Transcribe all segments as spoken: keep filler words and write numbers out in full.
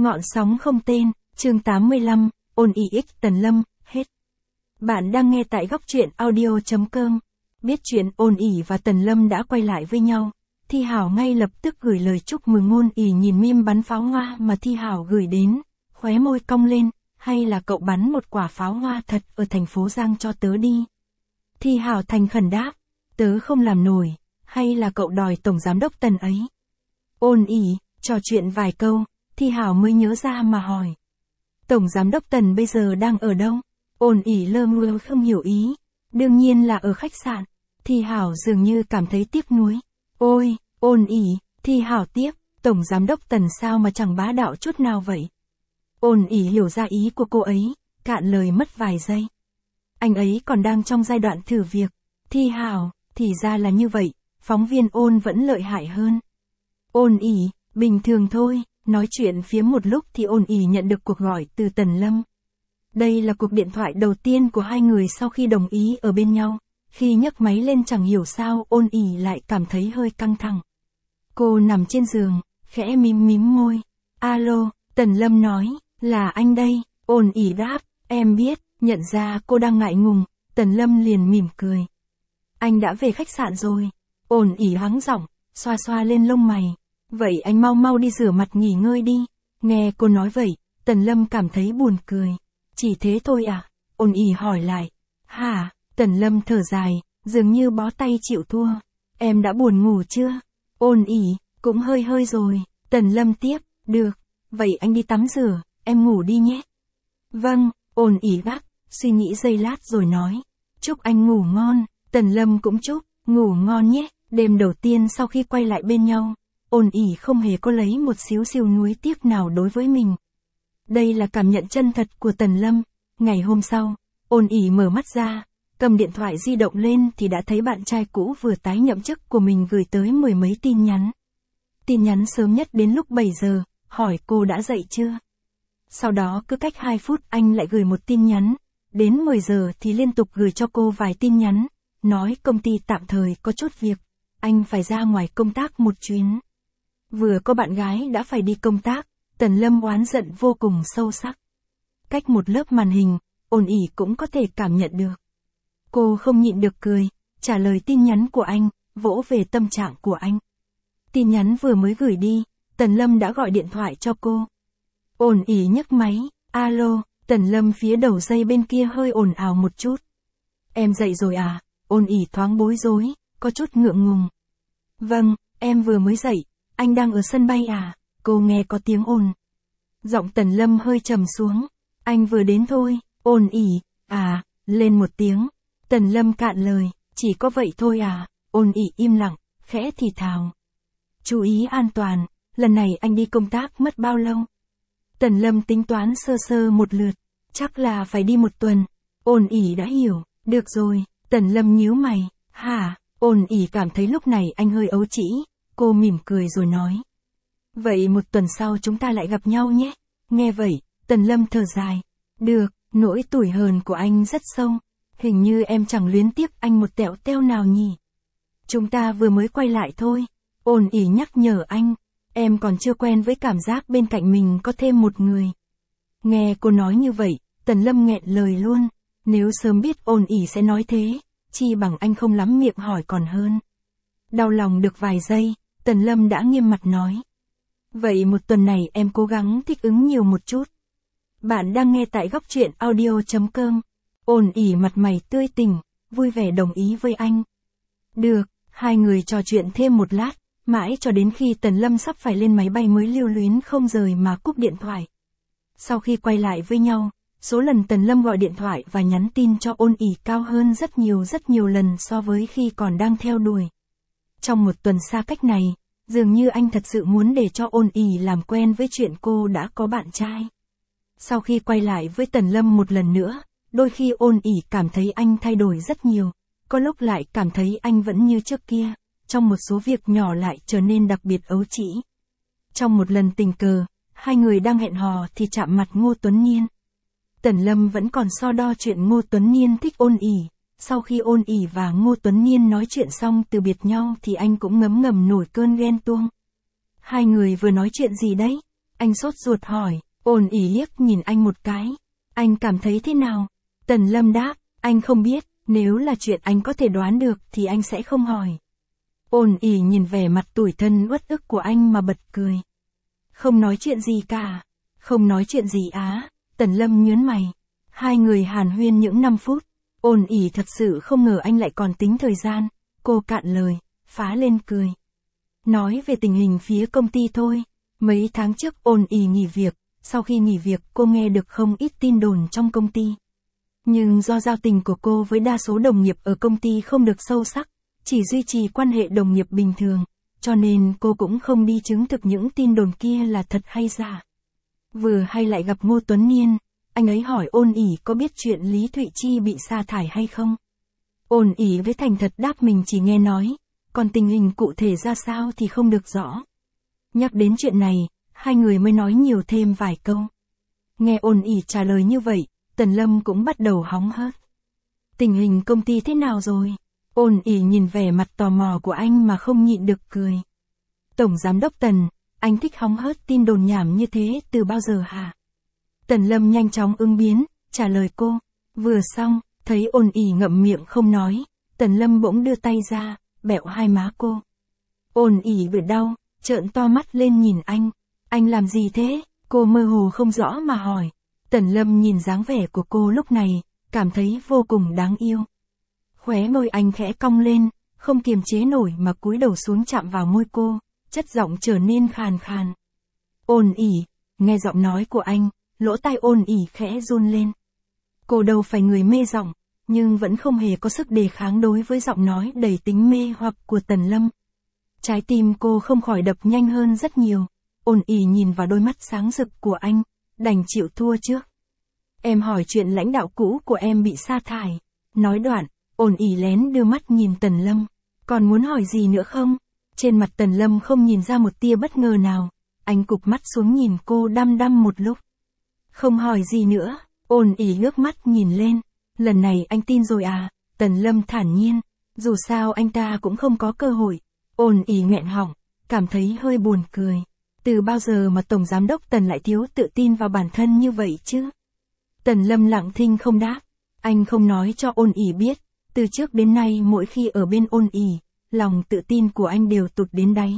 Ngọn sóng không tên, chương tám mươi lăm, ôn ỉ x Tần Lâm, hết. Bạn đang nghe tại góc truyện audio.com. Biết chuyện ôn ỉ và Tần Lâm đã quay lại với nhau, Thi Hảo ngay lập tức gửi lời chúc mừng. Ôn ỉ nhìn meme bắn pháo hoa mà Thi Hảo gửi đến, khóe môi cong lên, hay là cậu bắn một quả pháo hoa thật ở thành phố Giang cho tớ đi. Thi Hảo thành khẩn đáp, tớ không làm nổi, hay là cậu đòi tổng giám đốc Tần ấy. Ôn ỉ, trò chuyện vài câu, Thi Hảo mới nhớ ra mà hỏi. Tổng giám đốc Tần bây giờ đang ở đâu? Ôn ỉ lơ ngơ không hiểu ý. Đương nhiên là ở khách sạn. Thi Hảo dường như cảm thấy tiếc nuối. Ôi, ôn ỉ, Thi Hảo tiếp, tổng giám đốc Tần sao mà chẳng bá đạo chút nào vậy? Ôn ỉ hiểu ra ý của cô ấy, cạn lời mất vài giây. Anh ấy còn đang trong giai đoạn thử việc. Thi Hảo, thì ra là như vậy, phóng viên Ôn vẫn lợi hại hơn. Ôn ỉ, bình thường thôi. Nói chuyện phiếm một lúc thì ôn ỉ nhận được cuộc gọi từ Tần Lâm. Đây là cuộc điện thoại đầu tiên của hai người sau khi đồng ý ở bên nhau. Khi nhấc máy lên chẳng hiểu sao ôn ỉ lại cảm thấy hơi căng thẳng. Cô nằm trên giường, khẽ mím mím môi. Alo, Tần Lâm nói, là anh đây. Ôn ỉ đáp, em biết. Nhận ra cô đang ngại ngùng, Tần Lâm liền mỉm cười. Anh đã về khách sạn rồi. Ôn ỉ hắng giọng, xoa xoa lên lông mày. Vậy anh mau mau đi rửa mặt nghỉ ngơi đi. Nghe cô nói vậy, Tần Lâm cảm thấy buồn cười. Chỉ thế thôi à? Ôn ỉ hỏi lại. Hả? Tần Lâm thở dài, dường như bó tay chịu thua. Em đã buồn ngủ chưa? Ôn ỉ, cũng hơi hơi rồi. Tần Lâm tiếp, được. Vậy anh đi tắm rửa, em ngủ đi nhé. Vâng, ôn ỉ gác, suy nghĩ giây lát rồi nói. Chúc anh ngủ ngon. Tần Lâm cũng chúc, ngủ ngon nhé. Đêm đầu tiên sau khi quay lại bên nhau, ôn ỉ không hề có lấy một xíu xiu nuối tiếc nào đối với mình. Đây là cảm nhận chân thật của Tần Lâm. Ngày hôm sau, ôn ỉ mở mắt ra, cầm điện thoại di động lên thì đã thấy bạn trai cũ vừa tái nhậm chức của mình gửi tới mười mấy tin nhắn. Tin nhắn sớm nhất đến lúc bảy giờ, hỏi cô đã dậy chưa. Sau đó cứ cách hai phút anh lại gửi một tin nhắn, đến mười giờ thì liên tục gửi cho cô vài tin nhắn, nói công ty tạm thời có chút việc, anh phải ra ngoài công tác một chuyến. Vừa có bạn gái đã phải đi công tác, Tần Lâm oán giận vô cùng sâu sắc. Cách một lớp màn hình, ôn ỉ cũng có thể cảm nhận được. Cô không nhịn được cười, trả lời tin nhắn của anh, vỗ về tâm trạng của anh. Tin nhắn vừa mới gửi đi, Tần Lâm đã gọi điện thoại cho cô. Ôn ỉ nhấc máy, alo, Tần Lâm phía đầu dây bên kia hơi ồn ào một chút. Em dậy rồi à? Ôn ỉ thoáng bối rối, có chút ngượng ngùng. Vâng, em vừa mới dậy. Anh đang ở sân bay à? Cô nghe có tiếng ồn. Giọng Tần Lâm hơi trầm xuống. Anh vừa đến thôi. Ôn ỉ, à, lên một tiếng. Tần Lâm cạn lời, chỉ có vậy thôi à? Ôn ỉ im lặng, khẽ thì thào. Chú ý an toàn, lần này anh đi công tác mất bao lâu? Tần Lâm tính toán sơ sơ một lượt, chắc là phải đi một tuần. Ôn ỉ đã hiểu, được rồi. Tần Lâm nhíu mày, hả? Ôn ỉ cảm thấy lúc này anh hơi ấu trĩ. Cô mỉm cười rồi nói. Vậy một tuần sau chúng ta lại gặp nhau nhé. Nghe vậy, Tần Lâm thở dài. Được, nỗi tủi hờn của anh rất sâu. Hình như em chẳng luyến tiếc anh một tẹo teo nào nhỉ. Chúng ta vừa mới quay lại thôi. Ôn ỉ nhắc nhở anh. Em còn chưa quen với cảm giác bên cạnh mình có thêm một người. Nghe cô nói như vậy, Tần Lâm nghẹn lời luôn. Nếu sớm biết ôn ỉ sẽ nói thế, chi bằng anh không lắm miệng hỏi còn hơn. Đau lòng được vài giây, Tần Lâm đã nghiêm mặt nói. Vậy một tuần này em cố gắng thích ứng nhiều một chút. Bạn đang nghe tại góc truyện audio.com. Ôn ỉ mặt mày tươi tỉnh, vui vẻ đồng ý với anh. Được, hai người trò chuyện thêm một lát, mãi cho đến khi Tần Lâm sắp phải lên máy bay mới lưu luyến không rời mà cúp điện thoại. Sau khi quay lại với nhau, số lần Tần Lâm gọi điện thoại và nhắn tin cho ôn ỉ cao hơn rất nhiều rất nhiều lần so với khi còn đang theo đuổi. Trong một tuần xa cách này, dường như anh thật sự muốn để cho ôn ỉ làm quen với chuyện cô đã có bạn trai. Sau khi quay lại với Tần Lâm một lần nữa, đôi khi ôn ỉ cảm thấy anh thay đổi rất nhiều, có lúc lại cảm thấy anh vẫn như trước kia, trong một số việc nhỏ lại trở nên đặc biệt ấu trĩ. Trong một lần tình cờ, hai người đang hẹn hò thì chạm mặt Ngô Tuấn Nhiên. Tần Lâm vẫn còn so đo chuyện Ngô Tuấn Nhiên thích ôn ỉ. Sau khi ôn ỉ và Ngô Tuấn Nhiên nói chuyện xong từ biệt nhau thì anh cũng ngấm ngầm nổi cơn ghen tuông. Hai người vừa nói chuyện gì đấy? Anh sốt ruột hỏi, ôn ỉ liếc nhìn anh một cái. Anh cảm thấy thế nào? Tần Lâm đáp, anh không biết, nếu là chuyện anh có thể đoán được thì anh sẽ không hỏi. Ôn ỉ nhìn vẻ mặt tủi thân uất ức của anh mà bật cười. Không nói chuyện gì cả. Không nói chuyện gì á, Tần Lâm nhớn mày. Hai người hàn huyên những năm phút. Ôn ỉ thật sự không ngờ anh lại còn tính thời gian. Cô cạn lời, phá lên cười. Nói về tình hình phía công ty thôi. Mấy tháng trước ôn ỉ nghỉ việc. Sau khi nghỉ việc cô nghe được không ít tin đồn trong công ty. Nhưng do giao tình của cô với đa số đồng nghiệp ở công ty không được sâu sắc, chỉ duy trì quan hệ đồng nghiệp bình thường, cho nên cô cũng không đi chứng thực những tin đồn kia là thật hay giả. Vừa hay lại gặp Ngô Tuấn Niên, anh ấy hỏi ôn ỉ có biết chuyện Lý Thụy Chi bị sa thải hay không. Ôn ỉ với thành thật đáp mình chỉ nghe nói, còn tình hình cụ thể ra sao thì không được rõ. Nhắc đến chuyện này, hai người mới nói nhiều thêm vài câu. Nghe ôn ỉ trả lời như vậy, Tần Lâm cũng bắt đầu hóng hớt. Tình hình công ty thế nào rồi? Ôn ỉ nhìn vẻ mặt tò mò của anh mà không nhịn được cười. Tổng giám đốc Tần, anh thích hóng hớt tin đồn nhảm như thế từ bao giờ hả? Tần Lâm nhanh chóng ứng biến, trả lời cô. Vừa xong, thấy ôn ỉ ngậm miệng không nói, Tần Lâm bỗng đưa tay ra, bẹo hai má cô. Ôn ỉ vừa đau, trợn to mắt lên nhìn anh. Anh làm gì thế? Cô mơ hồ không rõ mà hỏi. Tần Lâm nhìn dáng vẻ của cô lúc này, cảm thấy vô cùng đáng yêu. Khóe môi anh khẽ cong lên, không kiềm chế nổi mà cúi đầu xuống chạm vào môi cô, chất giọng trở nên khàn khàn. Ôn ỉ, nghe giọng nói của anh, lỗ tai ôn ỉ khẽ run lên. Cô đâu phải người mê giọng, nhưng vẫn không hề có sức đề kháng đối với giọng nói đầy tính mê hoặc của Tần Lâm. Trái tim cô không khỏi đập nhanh hơn rất nhiều. Ôn ỉ nhìn vào đôi mắt sáng rực của anh, đành chịu thua trước. Em hỏi chuyện lãnh đạo cũ của em bị sa thải. Nói đoạn, ôn ỉ lén đưa mắt nhìn Tần Lâm. Còn muốn hỏi gì nữa không? Trên mặt Tần Lâm không nhìn ra một tia bất ngờ nào. Anh cụp mắt xuống nhìn cô đăm đăm một lúc. Không hỏi gì nữa. Ôn ỉ ngước mắt nhìn lên. Lần này anh tin rồi à? Tần Lâm thản nhiên. Dù sao anh ta cũng không có cơ hội. Ôn ỉ nghẹn họng, cảm thấy hơi buồn cười. Từ bao giờ mà Tổng Giám đốc Tần lại thiếu tự tin vào bản thân như vậy chứ? Tần Lâm lặng thinh không đáp. Anh không nói cho ôn ỉ biết. Từ trước đến nay mỗi khi ở bên ôn ỉ, lòng tự tin của anh đều tụt đến đáy.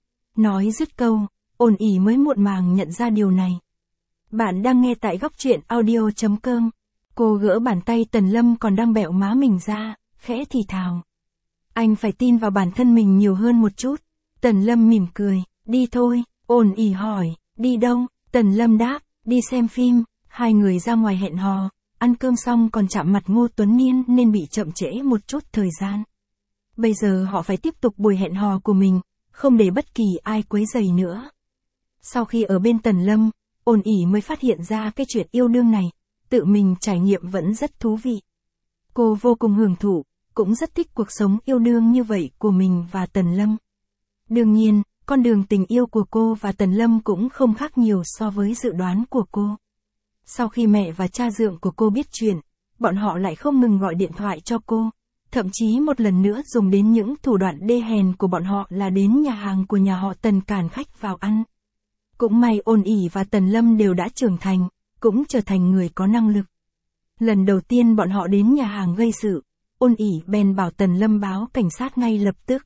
Nói dứt câu, ôn ỉ mới muộn màng nhận ra điều này. Bạn đang nghe tại góc truyện audio chấm com. Cô gỡ bàn tay Tần Lâm còn đang bẹo má mình ra, khẽ thì thào. Anh phải tin vào bản thân mình nhiều hơn một chút. Tần Lâm mỉm cười, đi thôi. Ôn ỉ hỏi, đi đâu? Tần Lâm đáp, đi xem phim. Hai người ra ngoài hẹn hò, ăn cơm xong còn chạm mặt Ngô Tuấn Niên nên bị chậm trễ một chút thời gian. Bây giờ họ phải tiếp tục buổi hẹn hò của mình, không để bất kỳ ai quấy rầy nữa. Sau khi ở bên Tần Lâm, ôn ỉ mới phát hiện ra cái chuyện yêu đương này, tự mình trải nghiệm vẫn rất thú vị. Cô vô cùng hưởng thụ, cũng rất thích cuộc sống yêu đương như vậy của mình và Tần Lâm. Đương nhiên, con đường tình yêu của cô và Tần Lâm cũng không khác nhiều so với dự đoán của cô. Sau khi mẹ và cha dượng của cô biết chuyện, bọn họ lại không ngừng gọi điện thoại cho cô, thậm chí một lần nữa dùng đến những thủ đoạn đê hèn của bọn họ là đến nhà hàng của nhà họ Tần càn khách vào ăn. Cũng may ôn ỉ và Tần Lâm đều đã trưởng thành, cũng trở thành người có năng lực. Lần đầu tiên bọn họ đến nhà hàng gây sự, ôn ỉ bèn bảo Tần Lâm báo cảnh sát ngay lập tức.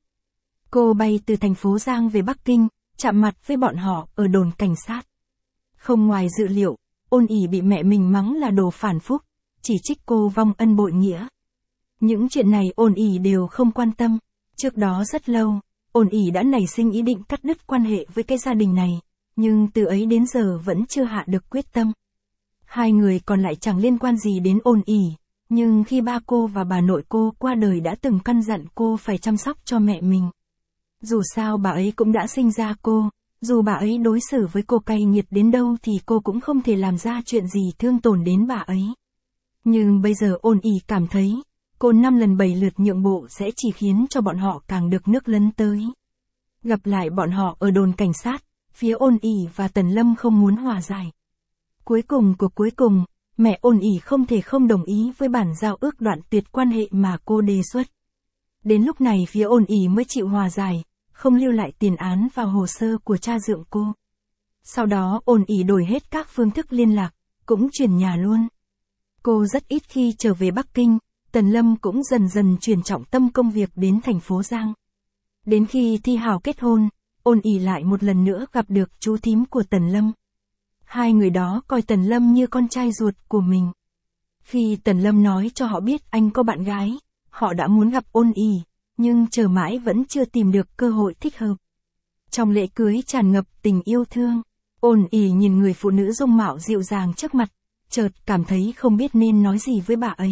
Cô bay từ thành phố Giang về Bắc Kinh, chạm mặt với bọn họ ở đồn cảnh sát. Không ngoài dự liệu, ôn ỉ bị mẹ mình mắng là đồ phản phúc, chỉ trích cô vong ân bội nghĩa. Những chuyện này ôn ỉ đều không quan tâm. Trước đó rất lâu, ôn ỉ đã nảy sinh ý định cắt đứt quan hệ với cái gia đình này, nhưng từ ấy đến giờ vẫn chưa hạ được quyết tâm. Hai người còn lại chẳng liên quan gì đến ôn ỉ, nhưng khi ba cô và bà nội cô qua đời đã từng căn dặn cô phải chăm sóc cho mẹ mình. Dù sao bà ấy cũng đã sinh ra cô, dù bà ấy đối xử với cô cay nghiệt đến đâu thì cô cũng không thể làm ra chuyện gì thương tổn đến bà ấy. Nhưng bây giờ ôn ỉ cảm thấy, cô năm lần bảy lượt nhượng bộ sẽ chỉ khiến cho bọn họ càng được nước lấn tới. Gặp lại bọn họ ở đồn cảnh sát, phía ôn ỉ và Tần Lâm không muốn hòa giải. Cuối cùng của cuối cùng, mẹ ôn ỉ không thể không đồng ý với bản giao ước đoạn tuyệt quan hệ mà cô đề xuất. Đến lúc này phía ôn ỉ mới chịu hòa giải, không lưu lại tiền án vào hồ sơ của cha dượng cô. Sau đó ôn ỉ đổi hết các phương thức liên lạc, cũng chuyển nhà luôn. Cô rất ít khi trở về Bắc Kinh, Tần Lâm cũng dần dần chuyển trọng tâm công việc đến thành phố Giang. Đến khi Thi Hào kết hôn, ôn ỉ lại một lần nữa gặp được chú thím của Tần Lâm. Hai người đó coi Tần Lâm như con trai ruột của mình. Khi Tần Lâm nói cho họ biết anh có bạn gái, họ đã muốn gặp ôn ỉ, nhưng chờ mãi vẫn chưa tìm được cơ hội thích hợp. Trong lễ cưới tràn ngập tình yêu thương, ôn ỉ nhìn người phụ nữ dung mạo dịu dàng trước mặt, chợt cảm thấy không biết nên nói gì với bà ấy.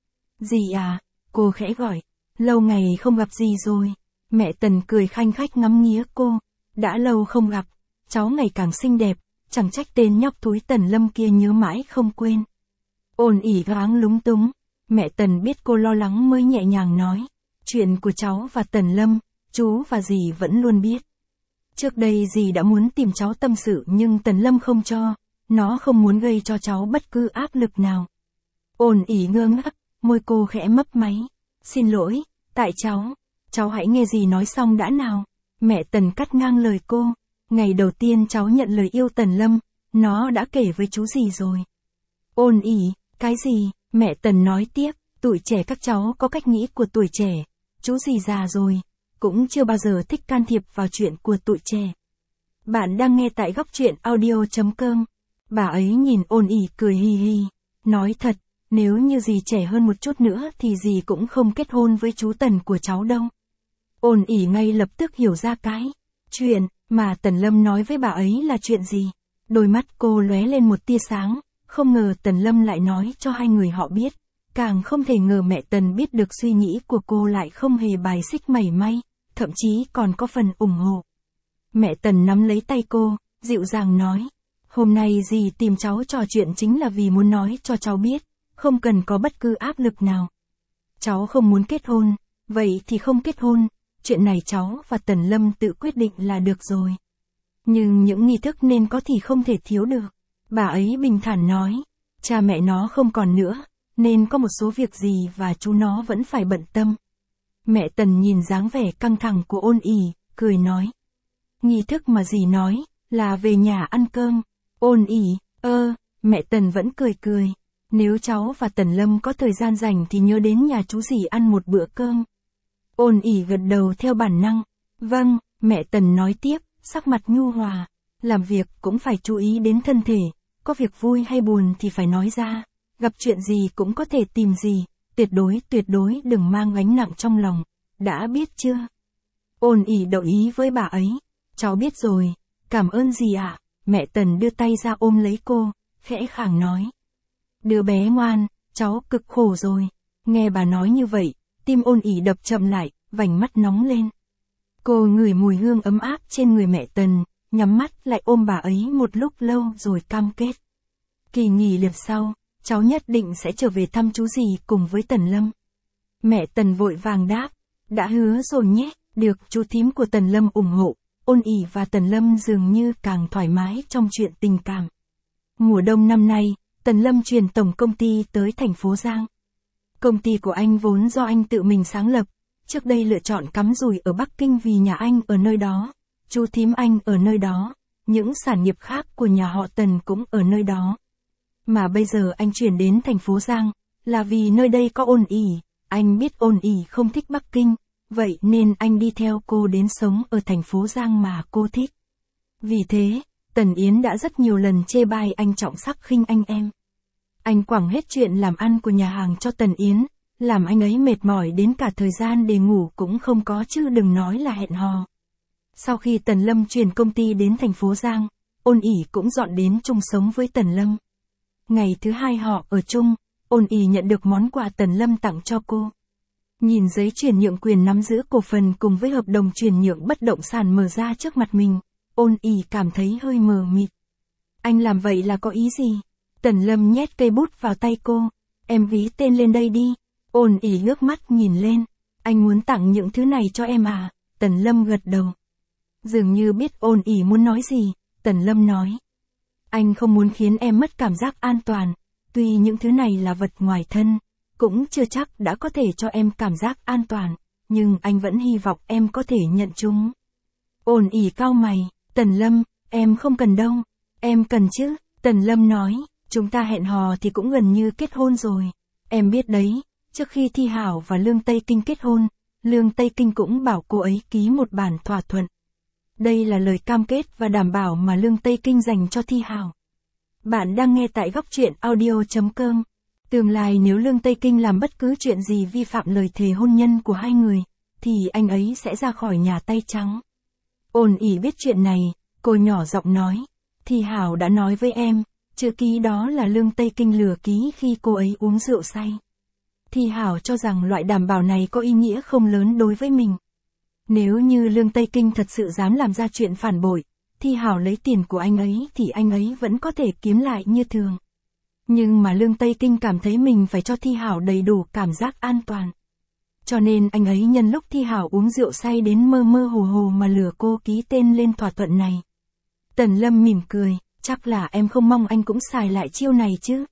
Dì à, cô khẽ gọi, lâu ngày không gặp dì rồi. Mẹ Tần cười khanh khách ngắm nghía cô, đã lâu không gặp, cháu ngày càng xinh đẹp, chẳng trách tên nhóc thúi Tần Lâm kia nhớ mãi không quên. Ôn ỉ gắng lúng túng, mẹ Tần biết cô lo lắng mới nhẹ nhàng nói, chuyện của cháu và Tần Lâm, chú và dì vẫn luôn biết. Trước đây dì đã muốn tìm cháu tâm sự nhưng Tần Lâm không cho, nó không muốn gây cho cháu bất cứ áp lực nào. Ôn ỉ ngơ ngác, môi cô khẽ mấp máy, xin lỗi, tại cháu, cháu hãy nghe dì nói xong đã nào. Mẹ Tần cắt ngang lời cô, ngày đầu tiên cháu nhận lời yêu Tần Lâm, nó đã kể với chú dì rồi. Ôn ỉ, cái gì? Mẹ Tần nói tiếp, tuổi trẻ các cháu có cách nghĩ của tuổi trẻ, chú dì già rồi, cũng chưa bao giờ thích can thiệp vào chuyện của tuổi trẻ. Bạn đang nghe tại góc truyện audio chấm com. Bà ấy nhìn ôn ỉ cười hi hi, nói thật, nếu như dì trẻ hơn một chút nữa thì dì cũng không kết hôn với chú Tần của cháu đâu. Ôn ỉ ngay lập tức hiểu ra cái chuyện mà Tần Lâm nói với bà ấy là chuyện gì. Đôi mắt cô lóe lên một tia sáng, không ngờ Tần Lâm lại nói cho hai người họ biết. Càng không thể ngờ mẹ Tần biết được suy nghĩ của cô lại không hề bài xích mảy may, thậm chí còn có phần ủng hộ. Mẹ Tần nắm lấy tay cô, dịu dàng nói, hôm nay dì tìm cháu trò chuyện chính là vì muốn nói cho cháu biết, không cần có bất cứ áp lực nào. Cháu không muốn kết hôn, vậy thì không kết hôn, chuyện này cháu và Tần Lâm tự quyết định là được rồi. Nhưng những nghi thức nên có thì không thể thiếu được. Bà ấy bình thản nói, cha mẹ nó không còn nữa, nên có một số việc gì và chú nó vẫn phải bận tâm. Mẹ Tần nhìn dáng vẻ căng thẳng của ôn ỉ, cười nói. Nghi thức mà dì nói, là về nhà ăn cơm. Ôn ỉ, ơ, mẹ Tần vẫn cười cười. Nếu cháu và Tần Lâm có thời gian rảnh thì nhớ đến nhà chú dì ăn một bữa cơm. Ôn ỉ gật đầu theo bản năng. Vâng, mẹ Tần nói tiếp, sắc mặt nhu hòa. Làm việc cũng phải chú ý đến thân thể, có việc vui hay buồn thì phải nói ra. Gặp chuyện gì cũng có thể tìm dì, tuyệt đối tuyệt đối đừng mang gánh nặng trong lòng, đã biết chưa? Ôn ỉ đồng ý với bà ấy, cháu biết rồi, cảm ơn dì ạ. Mẹ Tần đưa tay ra ôm lấy cô, khẽ khàng nói. Đứa bé ngoan, cháu cực khổ rồi. Nghe bà nói như vậy, tim ôn ỉ đập chậm lại, vành mắt nóng lên. Cô ngửi mùi hương ấm áp trên người mẹ Tần, nhắm mắt lại ôm bà ấy một lúc lâu rồi cam kết. Kỳ nghỉ liệp sau, cháu nhất định sẽ trở về thăm chú dì cùng với Tần Lâm. Mẹ Tần vội vàng đáp, đã hứa rồi nhé. Được chú thím của Tần Lâm ủng hộ, ôn ỉ và Tần Lâm dường như càng thoải mái trong chuyện tình cảm. Mùa đông năm nay, Tần Lâm chuyển tổng công ty tới thành phố Giang. Công ty của anh vốn do anh tự mình sáng lập, trước đây lựa chọn cắm rủi ở Bắc Kinh vì nhà anh ở nơi đó, chú thím anh ở nơi đó, những sản nghiệp khác của nhà họ Tần cũng ở nơi đó. Mà bây giờ anh chuyển đến thành phố Giang, là vì nơi đây có ôn ỉ, anh biết ôn ỉ không thích Bắc Kinh, vậy nên anh đi theo cô đến sống ở thành phố Giang mà cô thích. Vì thế, Tần Yến đã rất nhiều lần chê bai anh trọng sắc khinh anh em. Anh quẳng hết chuyện làm ăn của nhà hàng cho Tần Yến, làm anh ấy mệt mỏi đến cả thời gian để ngủ cũng không có chứ đừng nói là hẹn hò. Sau khi Tần Lâm chuyển công ty đến thành phố Giang, ôn ỉ cũng dọn đến chung sống với Tần Lâm. Ngày thứ hai họ ở chung, ôn ỉ nhận được món quà Tần Lâm tặng cho cô. Nhìn giấy chuyển nhượng quyền nắm giữ cổ phần cùng với hợp đồng chuyển nhượng bất động sản mở ra trước mặt mình, ôn ỉ cảm thấy hơi mờ mịt. Anh làm vậy là có ý gì? Tần Lâm nhét cây bút vào tay cô, em ghi tên lên đây đi. Ôn ỉ ngước mắt nhìn lên, anh muốn tặng những thứ này cho em à? Tần Lâm gật đầu. Dường như biết ôn ỉ muốn nói gì, Tần Lâm nói. Anh không muốn khiến em mất cảm giác an toàn, tuy những thứ này là vật ngoài thân, cũng chưa chắc đã có thể cho em cảm giác an toàn, nhưng anh vẫn hy vọng em có thể nhận chúng. Ôn ỉ cau mày, Tần Lâm, Em không cần đâu. Em cần chứ, Tần Lâm nói, chúng ta hẹn hò thì cũng gần như kết hôn rồi. Em biết đấy, trước khi Thi Hảo và Lương Tây Kinh kết hôn, Lương Tây Kinh cũng bảo cô ấy ký một bản thỏa thuận. Đây là lời cam kết và đảm bảo mà Lương Tây Kinh dành cho Thi Hảo. Bạn đang nghe tại góc truyện audio chấm com. Tương lai nếu Lương Tây Kinh làm bất cứ chuyện gì vi phạm lời thề hôn nhân của hai người, thì anh ấy sẽ ra khỏi nhà tay trắng. Ôn ỉ biết chuyện này, cô nhỏ giọng nói. Thi Hảo đã nói với em, chữ ký đó là Lương Tây Kinh lừa ký khi cô ấy uống rượu say. Thi Hảo cho rằng loại đảm bảo này có ý nghĩa không lớn đối với mình. Nếu như Lương Tây Kinh thật sự dám làm ra chuyện phản bội, Thi Hảo lấy tiền của anh ấy thì anh ấy vẫn có thể kiếm lại như thường. Nhưng mà Lương Tây Kinh cảm thấy mình phải cho Thi Hảo đầy đủ cảm giác an toàn. Cho nên anh ấy nhân lúc Thi Hảo uống rượu say đến mơ mơ hồ hồ mà lừa cô ký tên lên thỏa thuận này. Tần Lâm mỉm cười, chắc là em không mong anh cũng xài lại chiêu này chứ.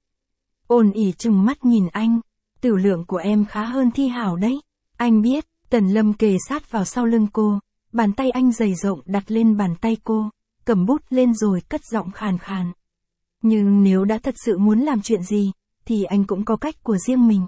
Ôn ỉ trừng mắt nhìn anh, tử lượng của em khá hơn Thi Hảo đấy. Anh biết, Tần Lâm kề sát vào sau lưng cô, bàn tay anh dày rộng đặt lên bàn tay cô, cầm bút lên rồi cất giọng khàn khàn. Nhưng nếu đã thật sự muốn làm chuyện gì, thì anh cũng có cách của riêng mình.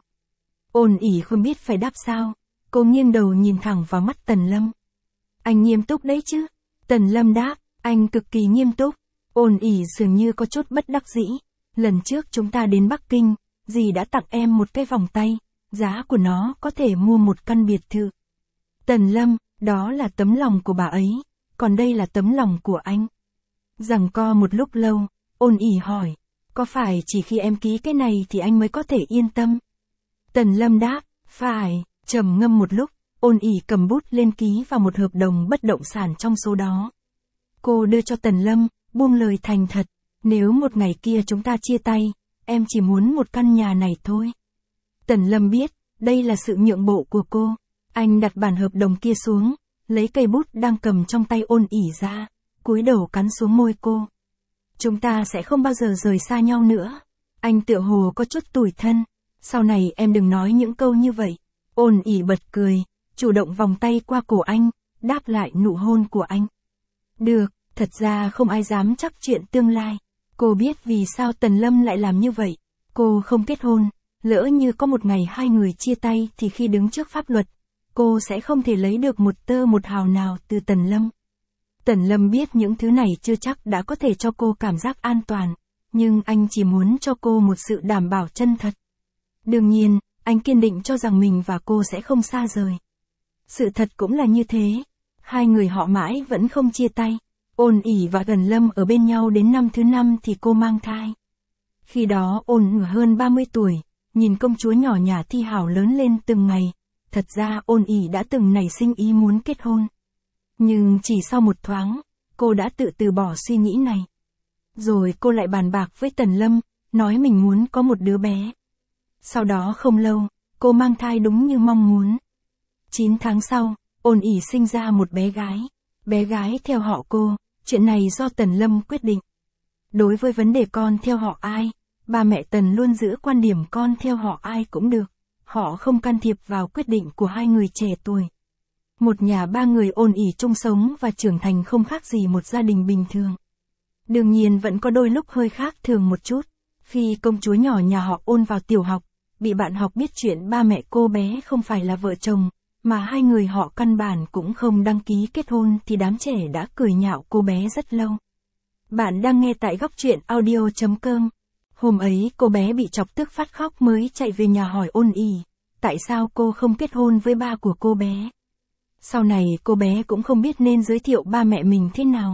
Ôn ỉ không biết phải đáp sao, cô nghiêng đầu nhìn thẳng vào mắt Tần Lâm. Anh nghiêm túc đấy chứ? Tần Lâm đáp, anh cực kỳ nghiêm túc. Ôn ỉ dường như có chút bất đắc dĩ. Lần trước chúng ta đến Bắc Kinh, dì đã tặng em một cái vòng tay, giá của nó có thể mua một căn biệt thự. Tần Lâm, đó là tấm lòng của bà ấy, còn đây là tấm lòng của anh. Giằng co một lúc lâu, Ôn ỉ hỏi, có phải chỉ khi em ký cái này thì anh mới có thể yên tâm? Tần Lâm đáp, phải. Trầm ngâm một lúc, Ôn ỉ cầm bút lên ký vào một hợp đồng bất động sản trong số đó. Cô đưa cho Tần Lâm, buông lời thành thật, nếu một ngày kia chúng ta chia tay, em chỉ muốn một căn nhà này thôi. Tần Lâm biết, đây là sự nhượng bộ của cô. Anh đặt bản hợp đồng kia xuống, lấy cây bút đang cầm trong tay Ôn ỉ ra, cúi đầu cắn xuống môi cô. Chúng ta sẽ không bao giờ rời xa nhau nữa. Anh tựa hồ có chút tủi thân. Sau này em đừng nói những câu như vậy. Ôn ỉ bật cười, chủ động vòng tay qua cổ anh, đáp lại nụ hôn của anh. Được, thật ra không ai dám chắc chuyện tương lai. Cô biết vì sao Tần Lâm lại làm như vậy. Cô không kết hôn, lỡ như có một ngày hai người chia tay thì khi đứng trước pháp luật, cô sẽ không thể lấy được một tơ một hào nào từ Tần Lâm. Tần Lâm biết những thứ này chưa chắc đã có thể cho cô cảm giác an toàn, nhưng anh chỉ muốn cho cô một sự đảm bảo chân thật. Đương nhiên, anh kiên định cho rằng mình và cô sẽ không xa rời. Sự thật cũng là như thế. Hai người họ mãi vẫn không chia tay. Ôn ỉ và Tần Lâm ở bên nhau đến năm thứ năm thì cô mang thai. Khi đó Ôn ỉ hơn ba mươi tuổi, nhìn công chúa nhỏ nhà Thi Hảo lớn lên từng ngày. Thật ra Ôn ỉ đã từng nảy sinh ý muốn kết hôn. Nhưng chỉ sau một thoáng, cô đã tự từ bỏ suy nghĩ này. Rồi cô lại bàn bạc với Tần Lâm, nói mình muốn có một đứa bé. Sau đó không lâu, cô mang thai đúng như mong muốn. chín tháng sau, Ôn ỉ sinh ra một bé gái. Bé gái theo họ cô, chuyện này do Tần Lâm quyết định. Đối với vấn đề con theo họ ai, ba mẹ Tần luôn giữ quan điểm con theo họ ai cũng được. Họ không can thiệp vào quyết định của hai người trẻ tuổi. Một nhà ba người Ôn ỉ chung sống và trưởng thành không khác gì một gia đình bình thường. Đương nhiên vẫn có đôi lúc hơi khác thường một chút. Khi công chúa nhỏ nhà họ Ôn vào tiểu học, bị bạn học biết chuyện ba mẹ cô bé không phải là vợ chồng, mà hai người họ căn bản cũng không đăng ký kết hôn thì đám trẻ đã cười nhạo cô bé rất lâu. Bạn đang nghe tại góc truyện audio chấm com. Hôm ấy cô bé bị chọc tức phát khóc mới chạy về nhà hỏi Ôn ỉ, tại sao cô không kết hôn với ba của cô bé. Sau này cô bé cũng không biết nên giới thiệu ba mẹ mình thế nào.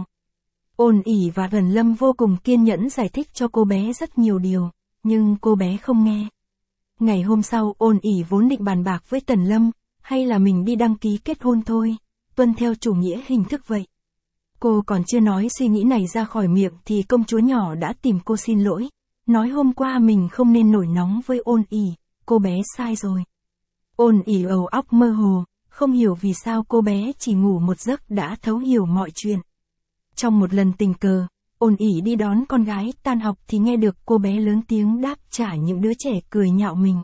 Ôn ỉ và Tần Lâm vô cùng kiên nhẫn giải thích cho cô bé rất nhiều điều, nhưng cô bé không nghe. Ngày hôm sau Ôn ỉ vốn định bàn bạc với Tần Lâm, hay là mình đi đăng ký kết hôn thôi, tuân theo chủ nghĩa hình thức vậy. Cô còn chưa nói suy nghĩ này ra khỏi miệng thì công chúa nhỏ đã tìm cô xin lỗi, nói hôm qua mình không nên nổi nóng với Ôn ỉ, cô bé sai rồi. Ôn ỉ đầu óc mơ hồ, không hiểu vì sao cô bé chỉ ngủ một giấc đã thấu hiểu mọi chuyện. Trong một lần tình cờ, Ôn ỉ đi đón con gái tan học thì nghe được cô bé lớn tiếng đáp trả những đứa trẻ cười nhạo mình.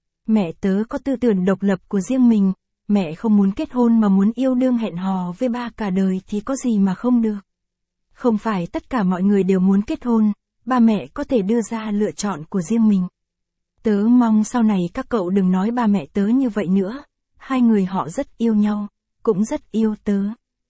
Mẹ tớ có tư tưởng độc lập của riêng mình, mẹ không muốn kết hôn mà muốn yêu đương hẹn hò với ba cả đời thì có gì mà không được. Không phải tất cả mọi người đều muốn kết hôn, ba mẹ có thể đưa ra lựa chọn của riêng mình. Tớ mong sau này các cậu đừng nói ba mẹ tớ như vậy nữa, hai người họ rất yêu nhau, cũng rất yêu tớ.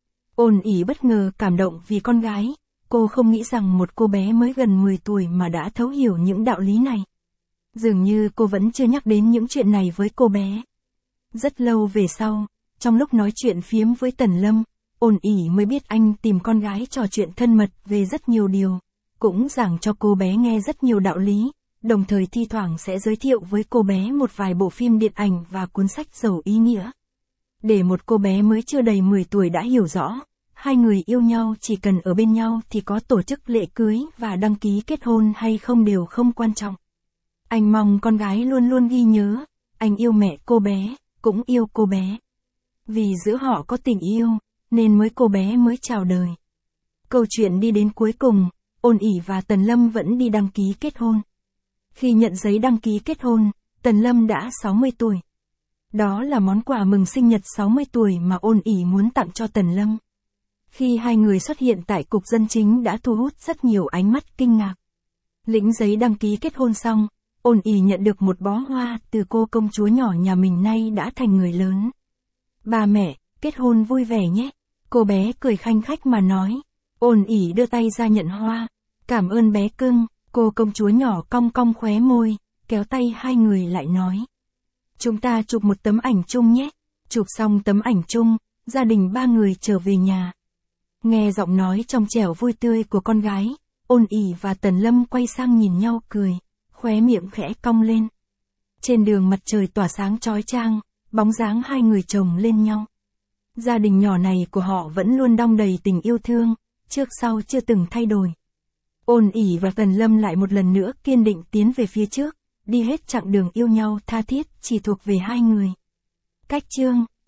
Ôn ỉ bất ngờ cảm động vì con gái, cô không nghĩ rằng một cô bé mới gần mười tuổi mà đã thấu hiểu những đạo lý này. Dường như cô vẫn chưa nhắc đến những chuyện này với cô bé. Rất lâu về sau, trong lúc nói chuyện phiếm với Tần Lâm, Ôn ỉ mới biết anh tìm con gái trò chuyện thân mật về rất nhiều điều, cũng giảng cho cô bé nghe rất nhiều đạo lý, đồng thời thi thoảng sẽ giới thiệu với cô bé một vài bộ phim điện ảnh và cuốn sách giàu ý nghĩa. Để một cô bé mới chưa đầy mười tuổi đã hiểu rõ, hai người yêu nhau chỉ cần ở bên nhau thì có tổ chức lễ cưới và đăng ký kết hôn hay không đều không quan trọng. Anh mong con gái luôn luôn ghi nhớ, anh yêu mẹ cô bé, cũng yêu cô bé. Vì giữa họ có tình yêu, nên mới cô bé mới chào đời. Câu chuyện đi đến cuối cùng, Ôn ỉ và Tần Lâm vẫn đi đăng ký kết hôn. Khi nhận giấy đăng ký kết hôn, Tần Lâm đã sáu mươi tuổi. Đó là món quà mừng sinh nhật sáu mươi tuổi mà Ôn ỉ muốn tặng cho Tần Lâm. Khi hai người xuất hiện tại cục dân chính đã thu hút rất nhiều ánh mắt kinh ngạc. Lĩnh giấy đăng ký kết hôn xong, Ôn ỉ nhận được một bó hoa từ cô công chúa nhỏ nhà mình nay đã thành người lớn. Ba mẹ, kết hôn vui vẻ nhé. Cô bé cười khanh khách mà nói. Ôn ỉ đưa tay ra nhận hoa. Cảm ơn bé cưng, cô công chúa nhỏ cong cong khóe môi, kéo tay hai người lại nói. Chúng ta chụp một tấm ảnh chung nhé. Chụp xong tấm ảnh chung, gia đình ba người trở về nhà. Nghe giọng nói trong trẻo vui tươi của con gái, Ôn ỉ và Tần Lâm quay sang nhìn nhau cười, khóe miệng khẽ cong lên. Trên đường mặt trời tỏa sáng chói chang, bóng dáng hai người chồng lên nhau. Gia đình nhỏ này của họ vẫn luôn đong đầy tình yêu thương, trước sau chưa từng thay đổi. Ôn ỉ và Tần Lâm lại một lần nữa kiên định tiến về phía trước, đi hết chặng đường yêu nhau tha thiết chỉ thuộc về hai người. Cách chương